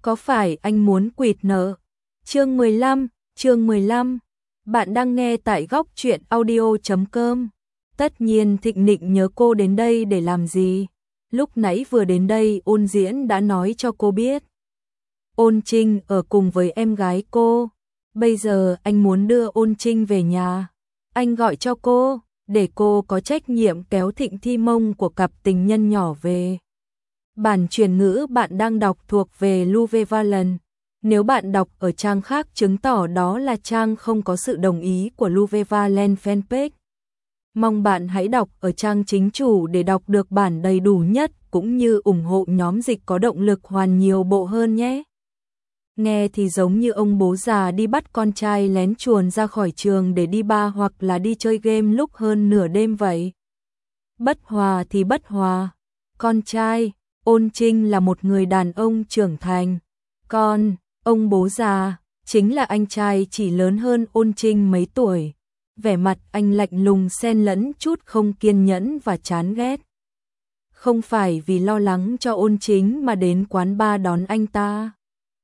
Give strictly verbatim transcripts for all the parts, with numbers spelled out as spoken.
có phải anh muốn quỵt nợ? Chương mười lăm, chương mười lăm. Bạn đang nghe tại góc truyện audio chấm com. Tất nhiên Thịnh Nịnh nhớ cô đến đây để làm gì? Lúc nãy vừa đến đây Ôn Diễn đã nói cho cô biết. Ôn Trinh ở cùng với em gái cô. Bây giờ anh muốn đưa Ôn Trinh về nhà. Anh gọi cho cô, để cô có trách nhiệm kéo Thịnh Thi Mông của cặp tình nhân nhỏ về. Bản truyền ngữ bạn đang đọc thuộc về Luve Valen. Nếu bạn đọc ở trang khác chứng tỏ đó là trang không có sự đồng ý của Luve Valen fanpage. Mong bạn hãy đọc ở trang chính chủ để đọc được bản đầy đủ nhất cũng như ủng hộ nhóm dịch có động lực hoàn nhiều bộ hơn nhé. Nghe thì giống như ông bố già đi bắt con trai lén chuồn ra khỏi trường để đi bar hoặc là đi chơi game lúc hơn nửa đêm vậy. Bất hòa thì bất hòa. Con trai, Ôn Trinh là một người đàn ông trưởng thành. Con, ông bố già, chính là anh trai chỉ lớn hơn Ôn Trinh mấy tuổi. Vẻ mặt anh lạnh lùng xen lẫn chút không kiên nhẫn và chán ghét. Không phải vì lo lắng cho Ôn Chính mà đến quán bar đón anh ta,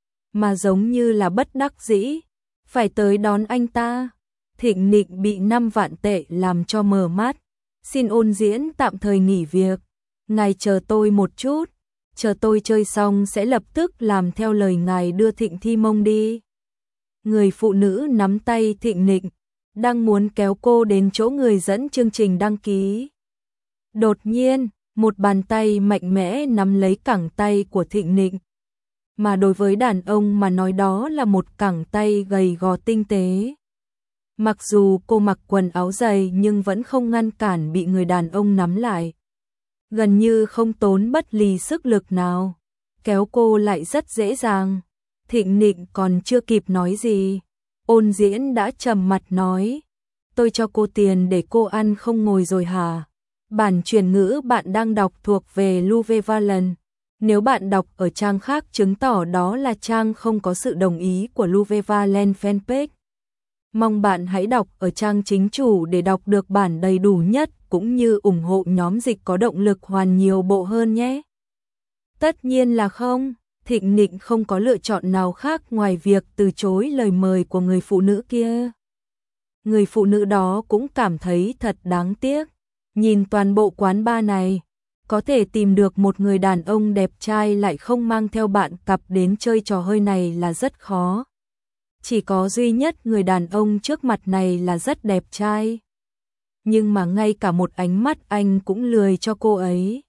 mà giống như là bất đắc dĩ, phải tới đón anh ta. Thịnh Nịnh bị năm vạn tệ làm cho mờ mắt. Xin Ôn Diễn tạm thời nghỉ việc. Ngài chờ tôi một chút, chờ tôi chơi xong sẽ lập tức làm theo lời ngài đưa Thịnh Thi Mông đi. Người phụ nữ nắm tay Thịnh Nịnh, đang muốn kéo cô đến chỗ người dẫn chương trình đăng ký. Đột nhiên, một bàn tay mạnh mẽ nắm lấy cẳng tay của Thịnh Nịnh. Mà đối với đàn ông mà nói đó là một cẳng tay gầy gò tinh tế. Mặc dù cô mặc quần áo dày nhưng vẫn không ngăn cản bị người đàn ông nắm lại. Gần như không tốn bất lì sức lực nào. Kéo cô lại rất dễ dàng. Thịnh Nịnh còn chưa kịp nói gì, Ôn Diễn đã trầm mặt nói. Tôi cho cô tiền để cô ăn không ngồi rồi hả? Bản truyền ngữ bạn đang đọc thuộc về Luve Valen. Nếu bạn đọc ở trang khác chứng tỏ đó là trang không có sự đồng ý của Luve Valen fanpage. Mong bạn hãy đọc ở trang chính chủ để đọc được bản đầy đủ nhất cũng như ủng hộ nhóm dịch có động lực hoàn nhiều bộ hơn nhé. Tất nhiên là không, Thịnh Nịnh không có lựa chọn nào khác ngoài việc từ chối lời mời của người phụ nữ kia. Người phụ nữ đó cũng cảm thấy thật đáng tiếc. Nhìn toàn bộ quán bar này, có thể tìm được một người đàn ông đẹp trai lại không mang theo bạn cặp đến chơi trò hơi này là rất khó. Chỉ có duy nhất người đàn ông trước mặt này là rất đẹp trai. Nhưng mà ngay cả một ánh mắt anh cũng lười cho cô ấy.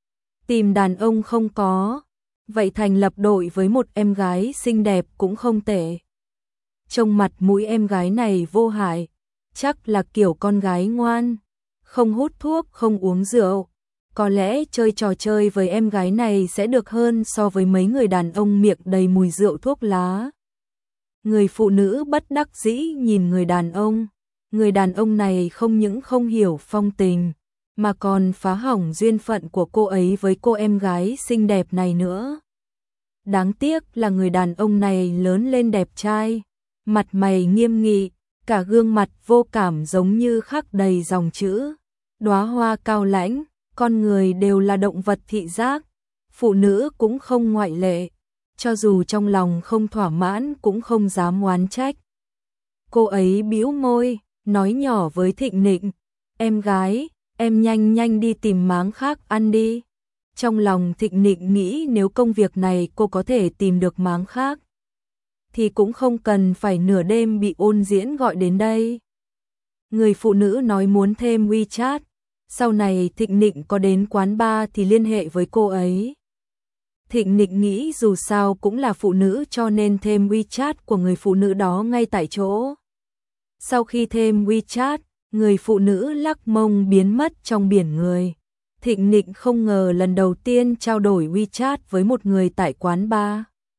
Tìm đàn ông không có, vậy thành lập đội với một em gái xinh đẹp cũng không tệ. Trông mặt mũi em gái này vô hại, chắc là kiểu con gái ngoan, không hút thuốc, không uống rượu. Có lẽ chơi trò chơi với em gái này sẽ được hơn so với mấy người đàn ông miệng đầy mùi rượu thuốc lá. Người phụ nữ bất đắc dĩ nhìn người đàn ông. Người đàn ông này không những không hiểu phong tình, mà còn phá hỏng duyên phận của cô ấy với cô em gái xinh đẹp này nữa. Đáng tiếc là người đàn ông này lớn lên đẹp trai, mặt mày nghiêm nghị, cả gương mặt vô cảm giống như khắc đầy dòng chữ. Đóa hoa cao lãnh, con người đều là động vật thị giác, phụ nữ cũng không ngoại lệ. Cho dù trong lòng không thỏa mãn cũng không dám oán trách. Cô ấy bĩu môi, nói nhỏ với Thịnh Nịnh, em gái, em nhanh nhanh đi tìm máng khác ăn đi. Trong lòng Thịnh Nịnh nghĩ nếu công việc này cô có thể tìm được máng khác, thì cũng không cần phải nửa đêm bị Ôn Diễn gọi đến đây. Người phụ nữ nói muốn thêm WeChat, sau này Thịnh Nịnh có đến quán bar thì liên hệ với cô ấy. Thịnh Nịnh nghĩ dù sao cũng là phụ nữ cho nên thêm WeChat của người phụ nữ đó ngay tại chỗ. Sau khi thêm WeChat, người phụ nữ lắc mông biến mất trong biển người. Thịnh Nịnh không ngờ lần đầu tiên trao đổi WeChat với một người tại quán bar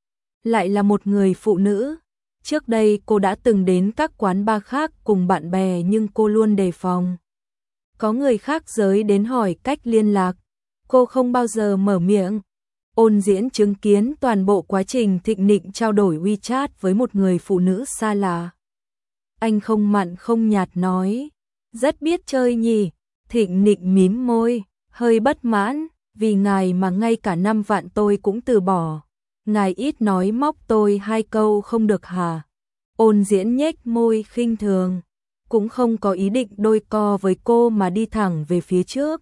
lại là một người phụ nữ. Trước đây cô đã từng đến các quán bar khác cùng bạn bè nhưng cô luôn đề phòng. Có người khác giới đến hỏi cách liên lạc, cô không bao giờ mở miệng. Ôn Diễn chứng kiến toàn bộ quá trình Thịnh Nịnh trao đổi WeChat với một người phụ nữ xa lạ. Anh không mặn không nhạt nói, rất biết chơi nhỉ. Thịnh Nịnh mím môi, hơi bất mãn, vì ngài mà ngay cả năm vạn tôi cũng từ bỏ. ngài ít nói móc tôi hai câu không được hả? Ôn Diễn nhếch môi khinh thường, cũng không có ý định đôi co với cô mà đi thẳng về phía trước.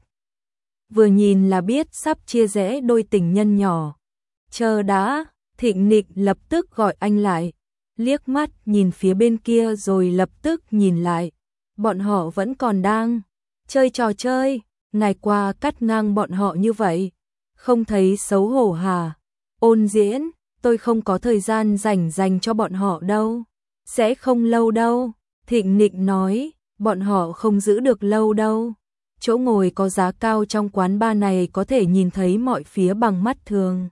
Vừa nhìn là biết sắp chia rẽ đôi tình nhân nhỏ. Chờ đã, Thịnh Nịch lập tức gọi anh lại, liếc mắt nhìn phía bên kia rồi lập tức nhìn lại. Bọn họ vẫn còn đang chơi trò chơi, ngài qua cắt ngang bọn họ như vậy, không thấy xấu hổ hả? Ôn Diễn, tôi không có thời gian dành dành cho bọn họ đâu, sẽ không lâu đâu. Thịnh Nịch nói, bọn họ không giữ được lâu đâu. Chỗ ngồi có giá cao trong quán bar này có thể nhìn thấy mọi phía bằng mắt thường.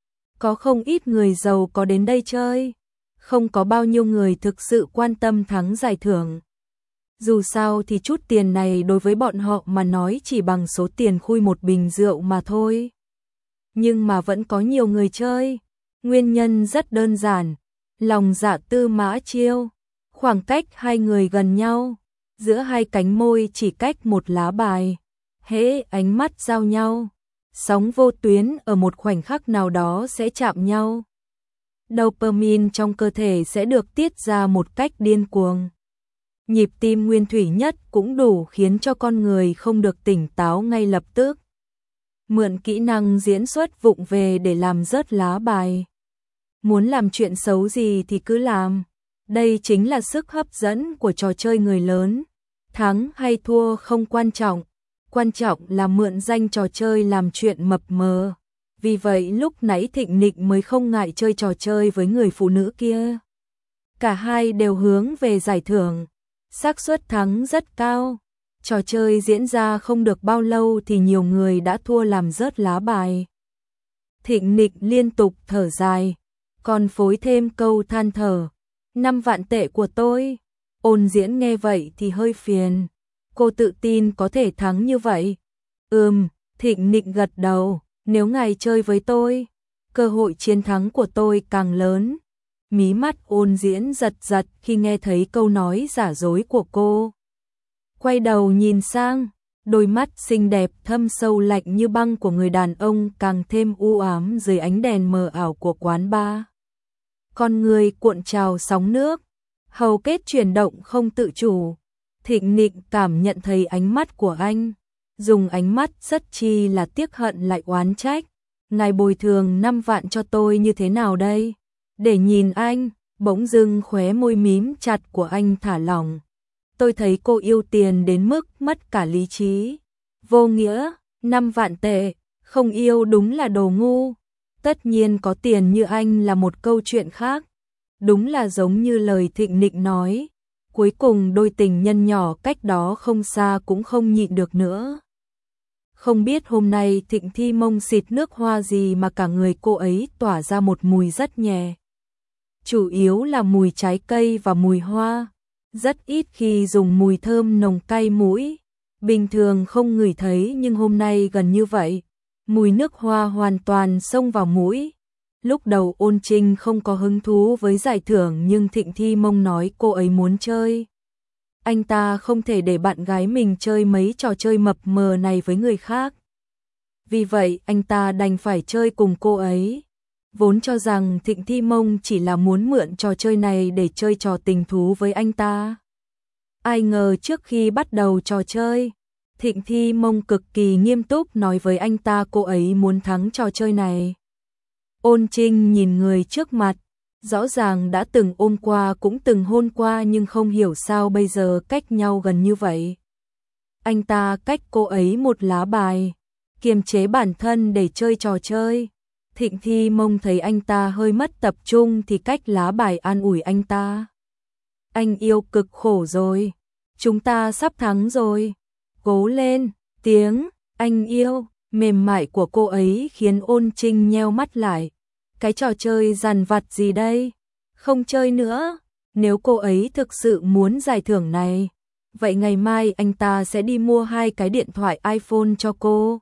Có không ít người giàu có đến đây chơi, không có bao nhiêu người thực sự quan tâm thắng giải thưởng. Dù sao thì chút tiền này đối với bọn họ mà nói chỉ bằng số tiền khui một bình rượu mà thôi. Nhưng mà vẫn có nhiều người chơi, nguyên nhân rất đơn giản, lòng dạ Tư Mã Chiêu. Khoảng cách hai người gần nhau, giữa hai cánh môi chỉ cách một lá bài, hễ ánh mắt giao nhau, sóng vô tuyến ở một khoảnh khắc nào đó sẽ chạm nhau. Dopamine trong cơ thể sẽ được tiết ra một cách điên cuồng. Nhịp tim nguyên thủy nhất cũng đủ khiến cho con người không được tỉnh táo ngay lập tức. Mượn kỹ năng diễn xuất vụng về để làm rớt lá bài. Muốn làm chuyện xấu gì thì cứ làm. Đây chính là sức hấp dẫn của trò chơi người lớn. Thắng hay thua không quan trọng, quan trọng là mượn danh trò chơi làm chuyện mập mờ. Vì vậy lúc nãy Thịnh Nịch mới không ngại chơi trò chơi với người phụ nữ kia. Cả hai đều hướng về giải thưởng, xác suất thắng rất cao. Trò chơi diễn ra không được bao lâu thì nhiều người đã thua làm rớt lá bài. Thịnh Nịch liên tục thở dài, còn phối thêm câu than thở. Năm vạn tệ của tôi. Ôn Diễn nghe vậy thì hơi phiền. Cô tự tin có thể thắng như vậy. Ừm, Thịnh Nịch gật đầu. Nếu ngài chơi với tôi, cơ hội chiến thắng của tôi càng lớn. Mí mắt Ôn Diễn giật giật khi nghe thấy câu nói giả dối của cô. Quay đầu nhìn sang, đôi mắt xinh đẹp thâm sâu lạnh như băng của người đàn ông càng thêm u ám dưới ánh đèn mờ ảo của quán bar. Con người cuộn trào sóng nước, hầu kết chuyển động không tự chủ. Thịnh Nịch cảm nhận thấy ánh mắt của anh, dùng ánh mắt rất chi là tiếc hận lại oán trách. Ngài bồi thường năm vạn cho tôi như thế nào đây? Để nhìn anh, bỗng dưng khóe môi mím chặt của anh thả lỏng. Tôi thấy cô yêu tiền đến mức mất cả lý trí. Vô nghĩa, năm vạn tệ, không yêu đúng là đồ ngu. Tất nhiên có tiền như anh là một câu chuyện khác. Đúng là giống như lời Thịnh Nịch nói. Cuối cùng đôi tình nhân nhỏ cách đó không xa cũng không nhịn được nữa. Không biết hôm nay Thịnh Thi Mông xịt nước hoa gì mà cả người cô ấy tỏa ra một mùi rất nhẹ. Chủ yếu là mùi trái cây và mùi hoa. Rất ít khi dùng mùi thơm nồng cay mũi. Bình thường không ngửi thấy nhưng hôm nay gần như vậy. Mùi nước hoa hoàn toàn xông vào mũi. Lúc đầu Ôn Trinh không có hứng thú với giải thưởng nhưng Thịnh Thi Mông nói cô ấy muốn chơi. Anh ta không thể để bạn gái mình chơi mấy trò chơi mập mờ này với người khác. Vì vậy anh ta đành phải chơi cùng cô ấy. Vốn cho rằng Thịnh Thi Mông chỉ là muốn mượn trò chơi này để chơi trò tình thú với anh ta. Ai ngờ trước khi bắt đầu trò chơi, Thịnh Thi Mông cực kỳ nghiêm túc nói với anh ta cô ấy muốn thắng trò chơi này. Ôn Trinh nhìn người trước mặt, rõ ràng đã từng ôm qua cũng từng hôn qua nhưng không hiểu sao bây giờ cách nhau gần như vậy. Anh ta cách cô ấy một lá bài, kiềm chế bản thân để chơi trò chơi. Thịnh Thi Mông thấy anh ta hơi mất tập trung thì cách lá bài an ủi anh ta. Anh yêu cực khổ rồi, chúng ta sắp thắng rồi, cố lên, tiếng anh yêu mềm mại của cô ấy khiến Ôn Trinh nheo mắt lại. Cái trò chơi dằn vặt gì đây? Không chơi nữa. Nếu cô ấy thực sự muốn giải thưởng này, vậy ngày mai anh ta sẽ đi mua hai cái điện thoại iPhone cho cô.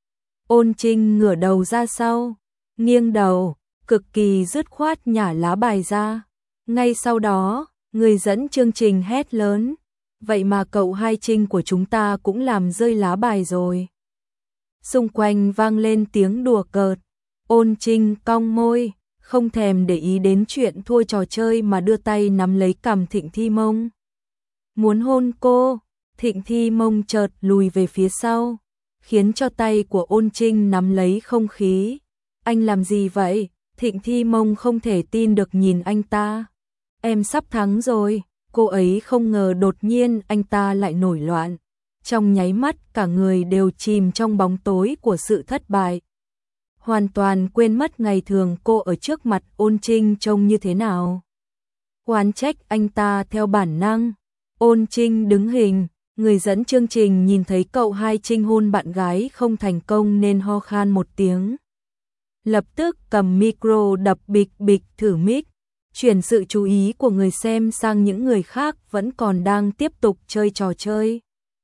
Ôn Trinh ngửa đầu ra sau, nghiêng đầu, cực kỳ dứt khoát nhả lá bài ra. Ngay sau đó, người dẫn chương trình hét lớn. Vậy mà cậu hai Trinh của chúng ta cũng làm rơi lá bài rồi. Xung quanh vang lên tiếng đùa cợt. Ôn Trinh cong môi, không thèm để ý đến chuyện thua trò chơi mà đưa tay nắm lấy cằm Thịnh Thi Mông. Muốn hôn cô, Thịnh Thi Mông chợt lùi về phía sau, khiến cho tay của Ôn Trinh nắm lấy không khí. Anh làm gì vậy? Thịnh Thi Mông không thể tin được nhìn anh ta. Em sắp thắng rồi. Cô ấy không ngờ đột nhiên anh ta lại nổi loạn. Trong nháy mắt cả người đều chìm trong bóng tối của sự thất bại. Hoàn toàn quên mất ngày thường cô ở trước mặt Ôn Trinh trông như thế nào. Oán trách anh ta theo bản năng. Ôn Trinh đứng hình, người dẫn chương trình nhìn thấy cậu hai Trinh hôn bạn gái không thành công nên ho khan một tiếng. Lập tức cầm micro đập bịch bịch thử mic, chuyển sự chú ý của người xem sang những người khác vẫn còn đang tiếp tục chơi trò chơi.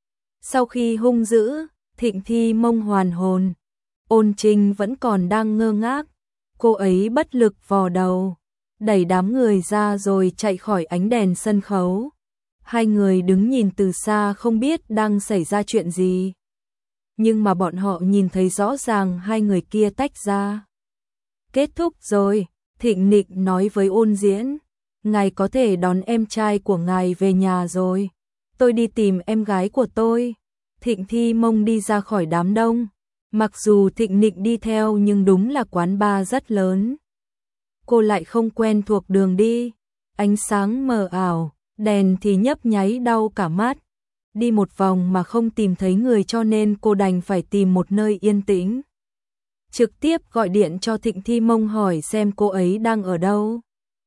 Sau khi hung dữ, Thịnh Thi Mông hoàn hồn, Ôn Trinh vẫn còn đang ngơ ngác, cô ấy bất lực vò đầu, đẩy đám người ra rồi chạy khỏi ánh đèn sân khấu. Hai người đứng nhìn từ xa không biết đang xảy ra chuyện gì. Nhưng mà bọn họ nhìn thấy rõ ràng hai người kia tách ra. Kết thúc rồi, Thịnh Nịnh nói với Ôn Diễn, ngài có thể đón em trai của ngài về nhà rồi. Tôi đi tìm em gái của tôi. Thịnh Thi Mông đi ra khỏi đám đông. Mặc dù Thịnh Nịnh đi theo nhưng đúng là quán bar rất lớn. Cô lại không quen thuộc đường đi. Ánh sáng mờ ảo, đèn thì nhấp nháy đau cả mắt. Đi một vòng mà không tìm thấy người cho nên cô đành phải tìm một nơi yên tĩnh. Trực tiếp gọi điện cho Thịnh Thi Mông hỏi xem cô ấy đang ở đâu.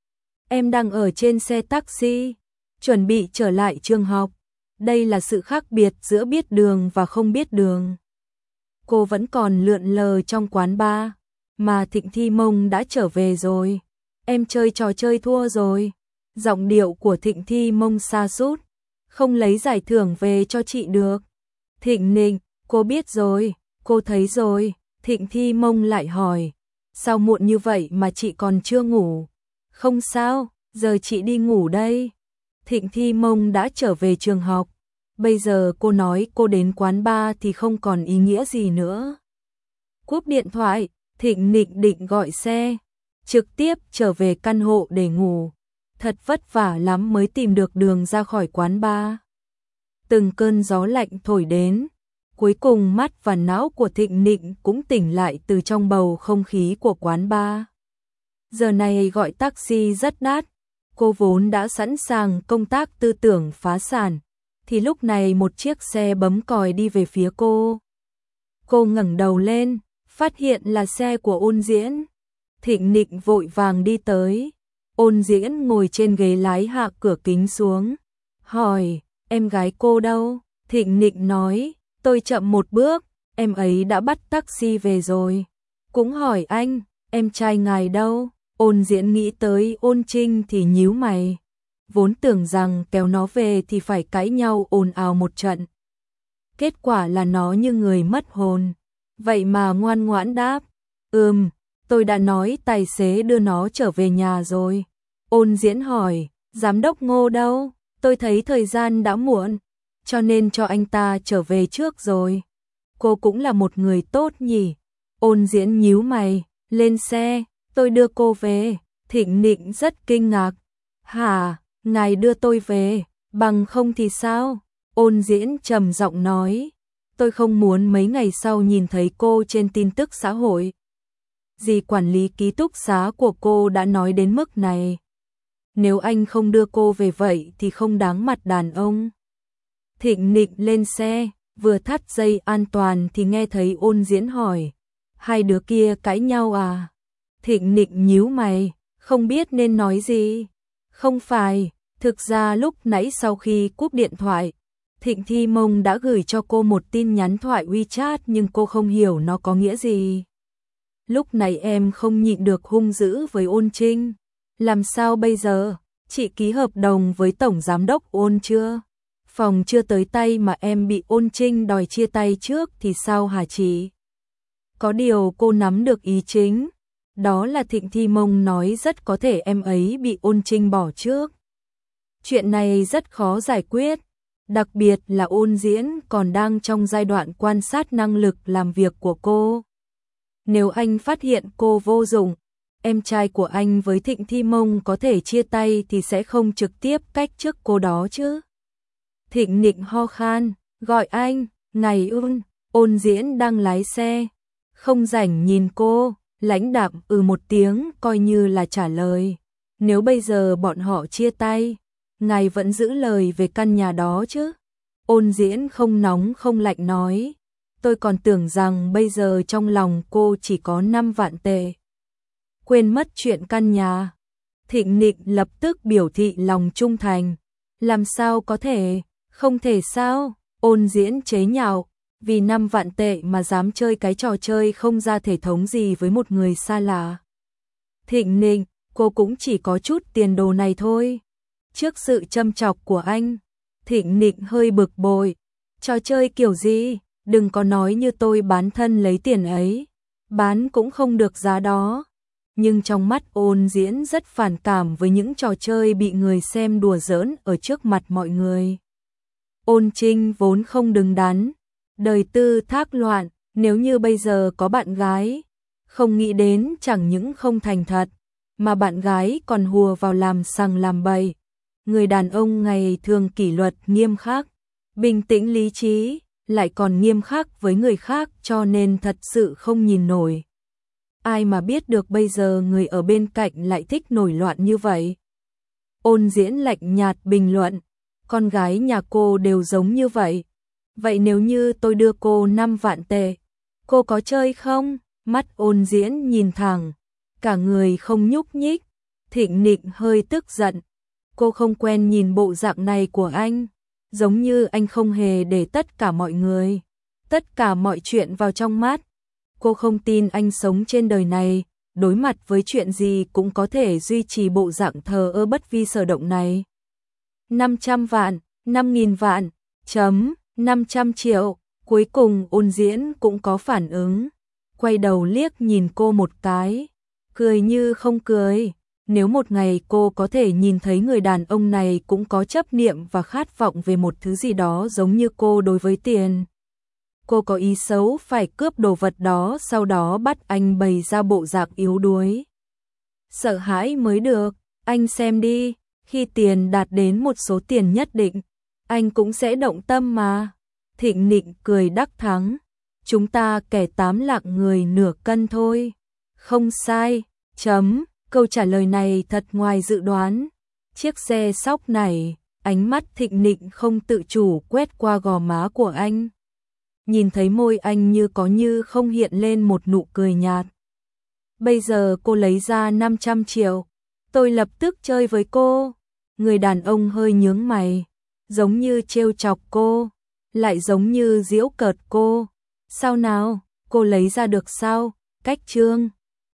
Em đang ở trên xe taxi, chuẩn bị trở lại trường học. Đây là sự khác biệt giữa biết đường và không biết đường. Cô vẫn còn lượn lờ trong quán bar, mà Thịnh Thi Mông đã trở về rồi. Em chơi trò chơi thua rồi. Giọng điệu của Thịnh Thi Mông sa sút, không lấy giải thưởng về cho chị được. Thịnh Nịnh, cô biết rồi, cô thấy rồi. Thịnh Thi Mông lại hỏi, sao muộn như vậy mà chị còn chưa ngủ? Không sao, giờ chị đi ngủ đây. Thịnh Thi Mông đã trở về trường học. Bây giờ cô nói cô đến quán bar thì không còn ý nghĩa gì nữa. Cúp điện thoại, Thịnh Nịnh định gọi xe, trực tiếp trở về căn hộ để ngủ. Thật vất vả lắm mới tìm được đường ra khỏi quán bar. Từng cơn gió lạnh thổi đến. Cuối cùng mắt và não của Thịnh Nịnh cũng tỉnh lại từ trong bầu không khí của quán bar. Giờ này gọi taxi rất đắt. Cô vốn đã sẵn sàng công tác tư tưởng phá sản. Thì lúc này một chiếc xe bấm còi đi về phía cô. Cô ngẩng đầu lên, phát hiện là xe của Ôn Diễn. Thịnh Nịnh vội vàng đi tới. Ôn Diễn ngồi trên ghế lái hạ cửa kính xuống. Hỏi, em gái cô đâu? Thịnh Nịnh nói, tôi chậm một bước, em ấy đã bắt taxi về rồi. Cũng hỏi anh, em trai ngài đâu? Ôn Diễn nghĩ tới Ôn Trinh thì nhíu mày. Vốn tưởng rằng kéo nó về thì phải cãi nhau ồn ào một trận. Kết quả là nó như người mất hồn. Vậy mà ngoan ngoãn đáp, ừm, tôi đã nói tài xế đưa nó trở về nhà rồi. Ôn Diễn hỏi, giám đốc Ngô đâu? Tôi thấy thời gian đã muộn, cho nên cho anh ta trở về trước rồi. Cô cũng là một người tốt nhỉ? Ôn Diễn nhíu mày, lên xe, tôi đưa cô về. Thịnh Nịnh rất kinh ngạc. Hả, ngài đưa tôi về, bằng không thì sao? Ôn Diễn trầm giọng nói, tôi không muốn mấy ngày sau nhìn thấy cô trên tin tức xã hội. Dì quản lý ký túc xá của cô đã nói đến mức này. Nếu anh không đưa cô về vậy thì không đáng mặt đàn ông. Thịnh Nịnh lên xe, vừa thắt dây an toàn thì nghe thấy Ôn Diễn hỏi, hai đứa kia cãi nhau à? Thịnh Nịnh nhíu mày, không biết nên nói gì. Không phải, thực ra lúc nãy sau khi cúp điện thoại, Thịnh Thi Mông đã gửi cho cô một tin nhắn thoại WeChat nhưng cô không hiểu nó có nghĩa gì. Lúc này em không nhịn được hung dữ với Ôn Trinh. Làm sao bây giờ? Chị ký hợp đồng với Tổng Giám đốc Ôn chưa? Phòng chưa tới tay mà em bị Ôn Trinh đòi chia tay trước thì sao hả chị? Có điều cô nắm được ý chính. Đó là Thịnh Thi Mông nói rất có thể em ấy bị Ôn Trinh bỏ trước. Chuyện này rất khó giải quyết. Đặc biệt là Ôn Diễn còn đang trong giai đoạn quan sát năng lực làm việc của cô. Nếu anh phát hiện cô vô dụng, em trai của anh với Thịnh Thi Mông có thể chia tay thì sẽ không trực tiếp cách chức cô đó chứ. Thịnh Nịnh ho khan, gọi anh, này ưn, Ôn Diễn đang lái xe, không rảnh nhìn cô, lãnh đạm ừ một tiếng coi như là trả lời. Nếu bây giờ bọn họ chia tay, ngài vẫn giữ lời về căn nhà đó chứ? Ôn Diễn không nóng không lạnh nói, tôi còn tưởng rằng bây giờ trong lòng cô chỉ có năm vạn tệ. Quên mất chuyện căn nhà. Thịnh Nịnh lập tức biểu thị lòng trung thành. Làm sao có thể, không thể sao? Ôn Diễn chế nhạo, vì năm vạn tệ mà dám chơi cái trò chơi không ra thể thống gì với một người xa lạ. Thịnh Nịnh, cô cũng chỉ có chút tiền đồ này thôi. Trước sự châm chọc của anh, Thịnh Nịnh hơi bực bội. Trò chơi kiểu gì, đừng có nói như tôi bán thân lấy tiền ấy. Bán cũng không được giá đó. Nhưng trong mắt Ôn Diễn rất phản cảm với những trò chơi bị người xem đùa giỡn ở trước mặt mọi người. Ôn Trinh vốn không đứng đắn, đời tư thác loạn, nếu như bây giờ có bạn gái, không nghĩ đến chẳng những không thành thật, mà bạn gái còn hùa vào làm sằng làm bậy. Người đàn ông ngày thường kỷ luật nghiêm khắc, bình tĩnh lý trí, lại còn nghiêm khắc với người khác cho nên thật sự không nhìn nổi. Ai mà biết được bây giờ người ở bên cạnh lại thích nổi loạn như vậy. Ôn Diễn lạnh nhạt bình luận, con gái nhà cô đều giống như vậy. Vậy nếu như tôi đưa cô năm vạn tệ, cô có chơi không? Mắt Ôn Diễn nhìn thẳng, cả người không nhúc nhích. Thịnh Nịnh hơi tức giận, cô không quen nhìn bộ dạng này của anh, giống như anh không hề để tất cả mọi người, tất cả mọi chuyện vào trong mắt. Cô không tin anh sống trên đời này, đối mặt với chuyện gì cũng có thể duy trì bộ dạng thờ ơ bất vi sở động này. năm trăm vạn, năm nghìn vạn, chấm, năm trăm triệu, cuối cùng Ôn Diễn cũng có phản ứng, quay đầu liếc nhìn cô một cái, cười như không cười. Nếu một ngày cô có thể nhìn thấy người đàn ông này cũng có chấp niệm và khát vọng về một thứ gì đó giống như cô đối với tiền, cô có ý xấu phải cướp đồ vật đó sau đó bắt anh bày ra bộ dạng yếu đuối. Sợ hãi mới được, anh xem đi, khi tiền đạt đến một số tiền nhất định, anh cũng sẽ động tâm mà. Thịnh Nịnh cười đắc thắng, chúng ta kẻ tám lạng người nửa cân thôi. Không sai, chấm, câu trả lời này thật ngoài dự đoán. Chiếc xe sóc này, ánh mắt Thịnh Nịnh không tự chủ quét qua gò má của anh. Nhìn thấy môi anh như có như không hiện lên một nụ cười nhạt. Bây giờ cô lấy ra năm trăm triệu, tôi lập tức chơi với cô. Người đàn ông hơi nhướng mày, giống như trêu chọc cô, lại giống như giễu cợt cô. Sao nào, cô lấy ra được sao? Cách trương